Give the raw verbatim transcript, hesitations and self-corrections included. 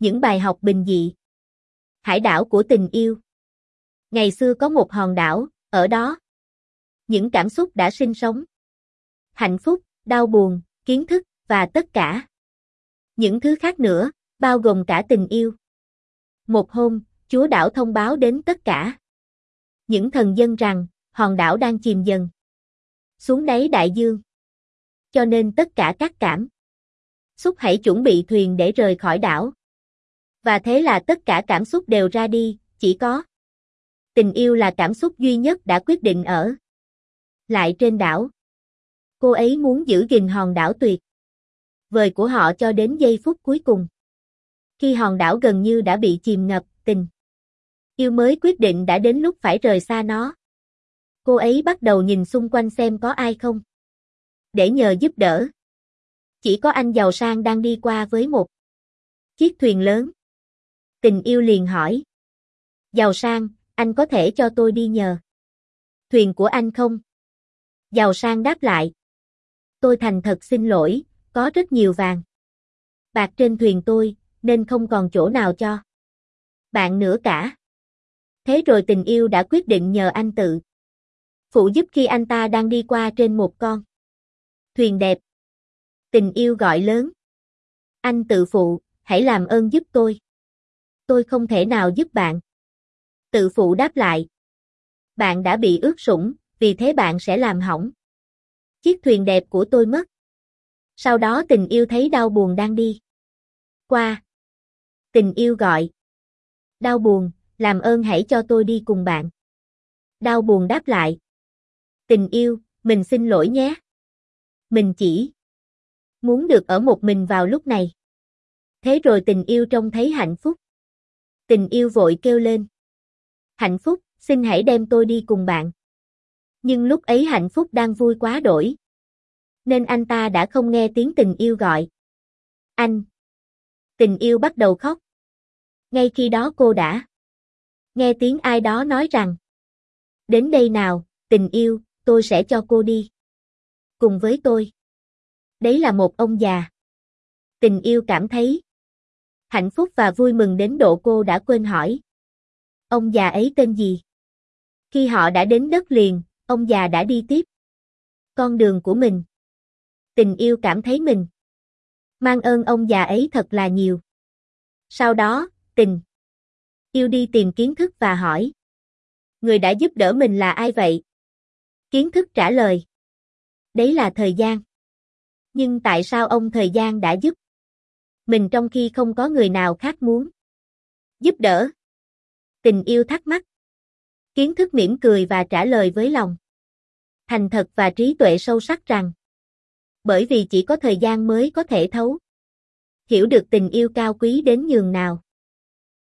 Những bài học bình dị. Hải đảo của tình yêu. Ngày xưa có một hòn đảo, ở đó. Những cảm xúc đã sinh sống. Hạnh phúc, đau buồn, kiến thức, và tất cả. Những thứ khác nữa, bao gồm cả tình yêu. Một hôm, chúa đảo thông báo đến tất cả những thần dân rằng, hòn đảo đang chìm dần xuống đáy đại dương. Cho nên tất cả các cảm xúc hãy chuẩn bị thuyền để rời khỏi đảo. Và thế là tất cả cảm xúc đều ra đi, chỉ có tình yêu là cảm xúc duy nhất đã quyết định ở lại trên đảo. Cô ấy muốn giữ gìn hòn đảo tuyệt vời của họ cho đến giây phút cuối cùng. Khi hòn đảo gần như đã bị chìm ngập, tình yêu mới quyết định đã đến lúc phải rời xa nó. Cô ấy bắt đầu nhìn xung quanh xem có ai không để nhờ giúp đỡ. Chỉ có anh giàu sang đang đi qua với một chiếc thuyền lớn. Tình yêu liền hỏi: Giàu sang, anh có thể cho tôi đi nhờ thuyền của anh không? Giàu sang đáp lại: Tôi thành thật xin lỗi, có rất nhiều vàng bạc trên thuyền tôi, nên không còn chỗ nào cho bạn nữa cả. Thế rồi tình yêu đã quyết định nhờ anh tự phụ giúp khi anh ta đang đi qua trên một con thuyền đẹp. Tình yêu gọi lớn: Anh tự phụ, hãy làm ơn giúp tôi. Tôi không thể nào giúp bạn. Tự phụ đáp lại: Bạn đã bị ướt sũng, vì thế bạn sẽ làm hỏng chiếc thuyền đẹp của tôi mất. Sau đó tình yêu thấy đau buồn đang đi qua. Tình yêu gọi: Đau buồn, làm ơn hãy cho tôi đi cùng bạn. Đau buồn đáp lại: Tình yêu, mình xin lỗi nhé. Mình chỉ muốn được ở một mình vào lúc này. Thế rồi tình yêu trông thấy hạnh phúc. Tình yêu vội kêu lên: Hạnh phúc, xin hãy đem tôi đi cùng bạn. Nhưng lúc ấy hạnh phúc đang vui quá đỗi, nên anh ta đã không nghe tiếng tình yêu gọi. Anh. Tình yêu bắt đầu khóc. Ngay khi đó cô đã nghe tiếng ai đó nói rằng: Đến đây nào, tình yêu, tôi sẽ cho cô đi cùng với tôi. Đấy là một ông già. Tình yêu cảm thấy hạnh phúc và vui mừng đến độ cô đã quên hỏi ông già ấy tên gì. Khi họ đã đến đất liền, ông già đã đi tiếp con đường của mình. Tình yêu cảm thấy mình mang ơn ông già ấy thật là nhiều. Sau đó, tình yêu đi tìm kiến thức và hỏi: Người đã giúp đỡ mình là ai vậy? Kiến thức trả lời: Đấy là thời gian. Nhưng tại sao ông thời gian đã giúp mình trong khi không có người nào khác muốn giúp đỡ? Tình yêu thắc mắc. Kiến thức mỉm cười và trả lời với lòng thành thật và trí tuệ sâu sắc rằng: Bởi vì chỉ có thời gian mới có thể thấu hiểu được tình yêu cao quý đến nhường nào.